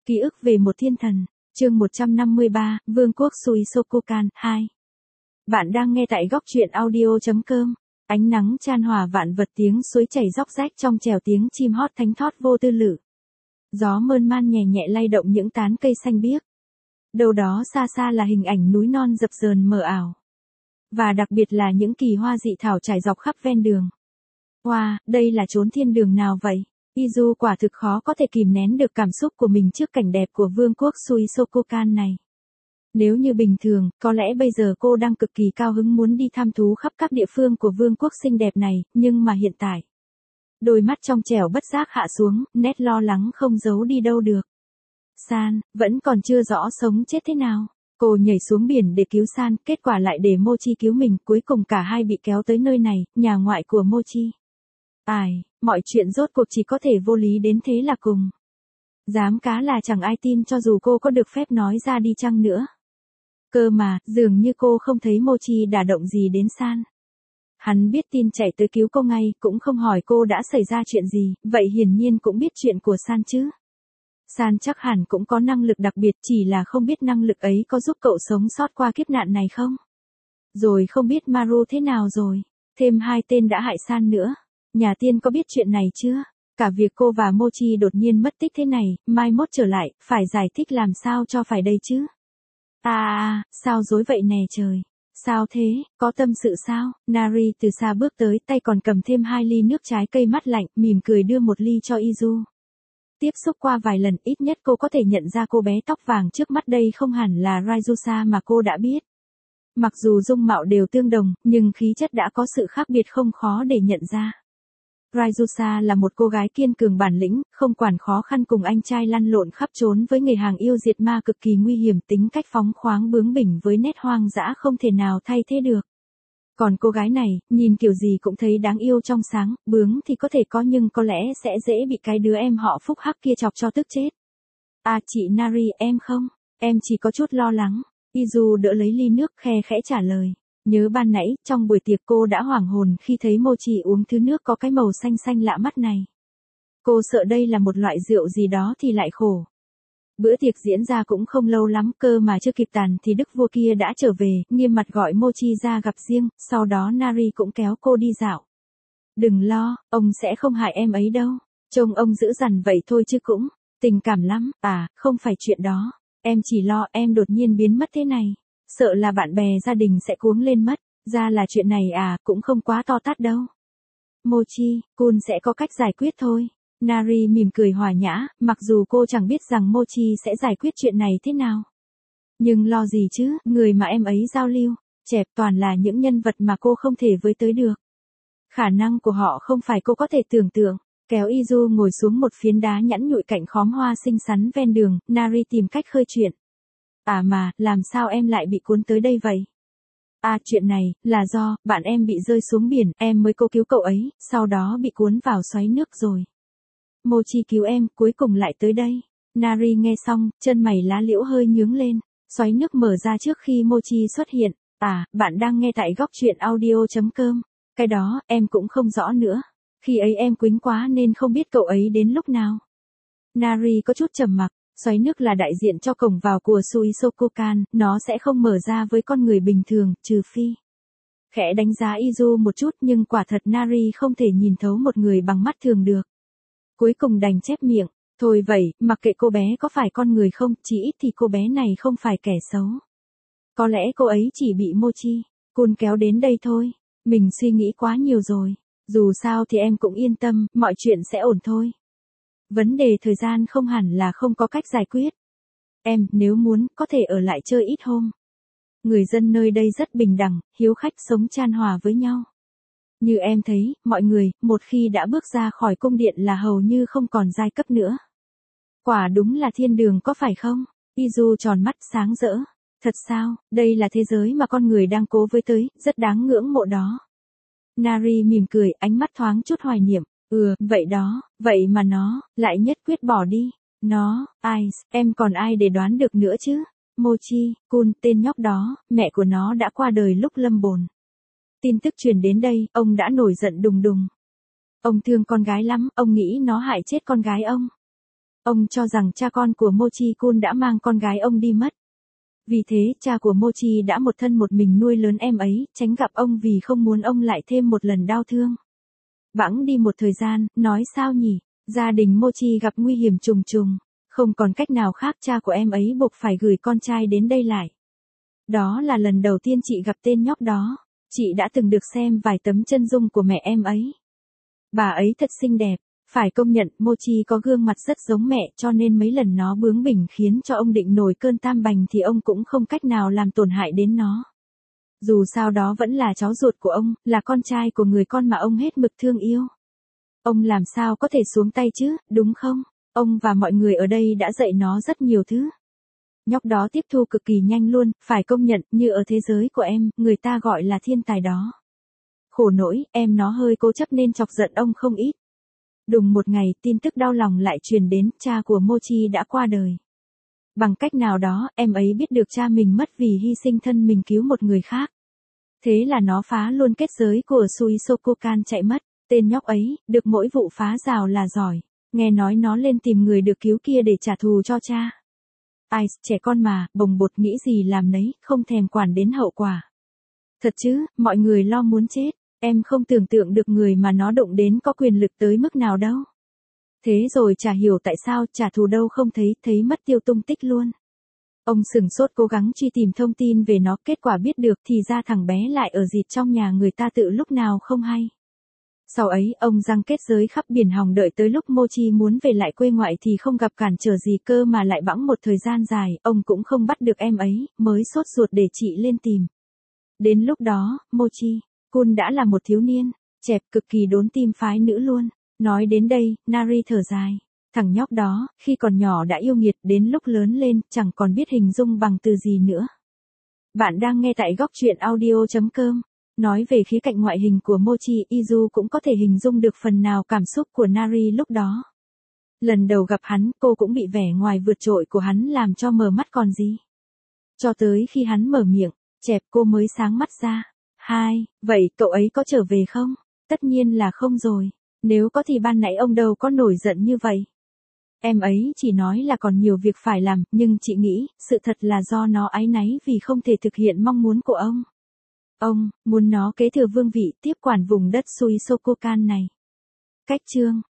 Ký ức về một thiên thần, chương 153, Vương quốc Suisokokan, 2. Bạn đang nghe tại góc truyện audio.com. Ánh nắng chan hòa vạn vật, tiếng suối chảy róc rách trong trèo, tiếng chim hót thánh thót vô tư lự. Gió mơn man nhẹ nhẹ lay động những tán cây xanh biếc. Đâu đó xa xa là hình ảnh núi non dập dờn mờ ảo. Và đặc biệt là những kỳ hoa dị thảo trải dọc khắp ven đường. Wow, đây là chốn thiên đường nào vậy? Izu quả thực khó có thể kìm nén được cảm xúc của mình trước cảnh đẹp của vương quốc Suisokokan này. Nếu như bình thường, có lẽ bây giờ cô đang cực kỳ cao hứng muốn đi thăm thú khắp các địa phương của vương quốc xinh đẹp này, nhưng mà hiện tại, đôi mắt trong trẻo bất giác hạ xuống, nét lo lắng không giấu đi đâu được. San, vẫn còn chưa rõ sống chết thế nào. Cô nhảy xuống biển để cứu San, kết quả lại để Mochi cứu mình, cuối cùng cả hai bị kéo tới nơi này, nhà ngoại của Mochi. Ai, mọi chuyện rốt cuộc chỉ có thể vô lý đến thế là cùng. Dám cá là chẳng ai tin cho dù cô có được phép nói ra đi chăng nữa. Cơ mà, dường như cô không thấy Mochi đả động gì đến San. Hắn biết tin chạy tới cứu cô ngay, cũng không hỏi cô đã xảy ra chuyện gì, vậy hiển nhiên cũng biết chuyện của San chứ. San chắc hẳn cũng có năng lực đặc biệt, chỉ là không biết năng lực ấy có giúp cậu sống sót qua kiếp nạn này không. Rồi không biết Maru thế nào rồi, thêm hai tên đã hại San nữa. Nhà tiên có biết chuyện này chưa? Cả việc cô và Mochi đột nhiên mất tích thế này, mai mốt trở lại, phải giải thích làm sao cho phải đây chứ? Sao dối vậy nè trời? Sao thế, có tâm sự sao? Nari từ xa bước tới, tay còn cầm thêm 2 ly nước trái cây mát lạnh, mỉm cười đưa một ly cho Izu. Tiếp xúc qua vài lần, ít nhất cô có thể nhận ra cô bé tóc vàng trước mắt đây không hẳn là Raizusa mà cô đã biết. Mặc dù dung mạo đều tương đồng, nhưng khí chất đã có sự khác biệt không khó để nhận ra. Raizusa là một cô gái kiên cường bản lĩnh, không quản khó khăn cùng anh trai lăn lộn khắp trốn với nghề hàng yêu diệt ma cực kỳ nguy hiểm, tính cách phóng khoáng bướng bỉnh với nét hoang dã không thể nào thay thế được. Còn cô gái này, nhìn kiểu gì cũng thấy đáng yêu trong sáng, bướng thì có thể có nhưng có lẽ sẽ dễ bị cái đứa em họ phúc hắc kia chọc cho tức chết. Chị Nari, em không, em chỉ có chút lo lắng. Izu đỡ lấy ly nước khe khẽ trả lời. Nhớ ban nãy, trong buổi tiệc cô đã hoảng hồn khi thấy Mochi uống thứ nước có cái màu xanh xanh lạ mắt này. Cô sợ đây là một loại rượu gì đó thì lại khổ. Bữa tiệc diễn ra cũng không lâu lắm, cơ mà chưa kịp tàn thì đức vua kia đã trở về, nghiêm mặt gọi Mochi ra gặp riêng, sau đó Nari cũng kéo cô đi dạo. Đừng lo, ông sẽ không hại em ấy đâu. Trông ông dữ dằn vậy thôi chứ cũng tình cảm lắm. Không phải chuyện đó. Em chỉ lo em đột nhiên biến mất thế này. Sợ là bạn bè gia đình sẽ cuống lên mất. Ra là chuyện này cũng không quá to tát đâu. Mochi-kun sẽ có cách giải quyết thôi. Nari mỉm cười hòa nhã, mặc dù cô chẳng biết rằng Mochi sẽ giải quyết chuyện này thế nào. Nhưng lo gì chứ, người mà em ấy giao lưu, chẹp toàn là những nhân vật mà cô không thể với tới được. Khả năng của họ không phải cô có thể tưởng tượng. Kéo Izu ngồi xuống một phiến đá nhẵn nhụi cạnh khóm hoa xinh xắn ven đường, Nari tìm cách khơi chuyện. Mà, làm sao em lại bị cuốn tới đây vậy? Chuyện này, là do, bạn em bị rơi xuống biển, em mới cố cứu cậu ấy, sau đó bị cuốn vào xoáy nước rồi. Mochi cứu em, cuối cùng lại tới đây. Nari nghe xong, chân mày lá liễu hơi nhướng lên, xoáy nước mở ra trước khi Mochi xuất hiện. Bạn đang nghe tại góc truyện audio.com. Cái đó, em cũng không rõ nữa. Khi ấy em quýnh quá nên không biết cậu ấy đến lúc nào. Nari có chút trầm mặc. Xoáy nước là đại diện cho cổng vào của Suisokokan, nó sẽ không mở ra với con người bình thường, trừ phi. Khẽ đánh giá Izu một chút nhưng quả thật Nari không thể nhìn thấu một người bằng mắt thường được. Cuối cùng đành chép miệng, thôi vậy, mặc kệ cô bé có phải con người không, chỉ ít thì cô bé này không phải kẻ xấu. Có lẽ cô ấy chỉ bị Mochi-kun kéo đến đây thôi, mình suy nghĩ quá nhiều rồi, dù sao thì em cũng yên tâm, mọi chuyện sẽ ổn thôi. Vấn đề thời gian không hẳn là không có cách giải quyết. Em, nếu muốn, có thể ở lại chơi ít hôm. Người dân nơi đây rất bình đẳng, hiếu khách sống chan hòa với nhau. Như em thấy, mọi người, một khi đã bước ra khỏi cung điện là hầu như không còn giai cấp nữa. Quả đúng là thiên đường có phải không? Izu tròn mắt sáng rỡ. Thật sao, đây là thế giới mà con người đang cố với tới, rất đáng ngưỡng mộ đó. Nari mỉm cười, ánh mắt thoáng chút hoài niệm. Vậy đó, vậy mà nó, lại nhất quyết bỏ đi. Em còn ai để đoán được nữa chứ? Mochi-kun, tên nhóc đó, mẹ của nó đã qua đời lúc lâm bồn. Tin tức truyền đến đây, ông đã nổi giận đùng đùng. Ông thương con gái lắm, ông nghĩ nó hại chết con gái ông. Ông cho rằng cha con của Mochi-kun đã mang con gái ông đi mất. Vì thế, cha của Mochi đã một thân một mình nuôi lớn em ấy, tránh gặp ông vì không muốn ông lại thêm một lần đau thương. Bẵng đi một thời gian, nói sao nhỉ? Gia đình Mochi gặp nguy hiểm trùng trùng. Không còn cách nào khác, cha của em ấy buộc phải gửi con trai đến đây lại. Đó là lần đầu tiên chị gặp tên nhóc đó. Chị đã từng được xem vài tấm chân dung của mẹ em ấy. Bà ấy thật xinh đẹp. Phải công nhận, Mochi có gương mặt rất giống mẹ, cho nên mấy lần nó bướng bỉnh khiến cho ông định nổi cơn tam bành thì ông cũng không cách nào làm tổn hại đến nó. Dù sao đó vẫn là cháu ruột của ông, là con trai của người con mà ông hết mực thương yêu. Ông làm sao có thể xuống tay chứ, đúng không? Ông và mọi người ở đây đã dạy nó rất nhiều thứ. Nhóc đó tiếp thu cực kỳ nhanh luôn, phải công nhận, như ở thế giới của em, người ta gọi là thiên tài đó. Khổ nỗi, em nó hơi cố chấp nên chọc giận ông không ít. Đùng một ngày, tin tức đau lòng lại truyền đến, cha của Mochi đã qua đời. Bằng cách nào đó, em ấy biết được cha mình mất vì hy sinh thân mình cứu một người khác. Thế là nó phá luôn kết giới của Suisokokan chạy mất. Tên nhóc ấy, được mỗi vụ phá rào là giỏi. Nghe nói nó lên tìm người được cứu kia để trả thù cho cha. Ai, trẻ con mà, bồng bột nghĩ gì làm nấy, không thèm quản đến hậu quả. Thật chứ, mọi người lo muốn chết. Em không tưởng tượng được người mà nó đụng đến có quyền lực tới mức nào đâu. Thế rồi chả hiểu tại sao trả thù đâu không thấy mất tiêu tung tích luôn. Ông sửng sốt cố gắng truy tìm thông tin về nó, kết quả biết được thì ra thằng bé lại ở dịt trong nhà người ta tự lúc nào không hay. Sau ấy, ông giăng kết giới khắp biển hòng đợi tới lúc Mochi muốn về lại quê ngoại thì không gặp cản trở gì cơ mà lại bẵng một thời gian dài, ông cũng không bắt được em ấy, mới sốt ruột để chị lên tìm. Đến lúc đó, Mochi-kun đã là một thiếu niên, chẹp cực kỳ đốn tim phái nữ luôn. Nói đến đây, Nari thở dài. Thằng nhóc đó, khi còn nhỏ đã yêu nghiệt, đến lúc lớn lên, chẳng còn biết hình dung bằng từ gì nữa. Bạn đang nghe tại góc truyện audio.com. Nói về khía cạnh ngoại hình của Mochi, Izu cũng có thể hình dung được phần nào cảm xúc của Nari lúc đó. Lần đầu gặp hắn, cô cũng bị vẻ ngoài vượt trội của hắn làm cho mờ mắt còn gì. Cho tới khi hắn mở miệng, chẹp cô mới sáng mắt ra. Vậy cậu ấy có trở về không? Tất nhiên là không rồi. Nếu có thì ban nãy ông đâu có nổi giận như vậy. Em ấy chỉ nói là còn nhiều việc phải làm, nhưng chị nghĩ, sự thật là do nó áy náy vì không thể thực hiện mong muốn của ông. Ông muốn nó kế thừa vương vị tiếp quản vùng đất Suisokokan này. Cách chương